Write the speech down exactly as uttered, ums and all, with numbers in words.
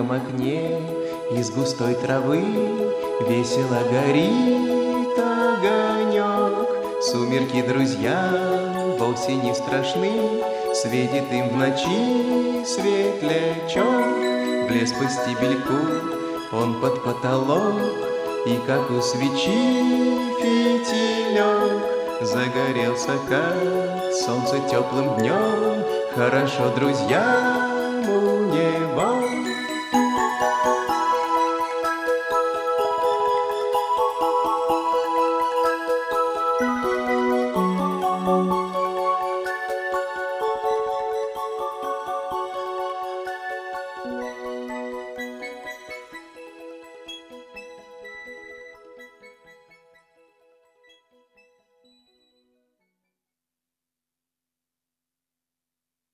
маленьком окне из густой травы весело горит огонек. Сумерки друзьям вовсе не страшны, светит им в ночи светлячок. Влез по стебельку он под потолок, и как у свечи фитилек загорелся, как солнце теплым днем. Хорошо друзьям у него.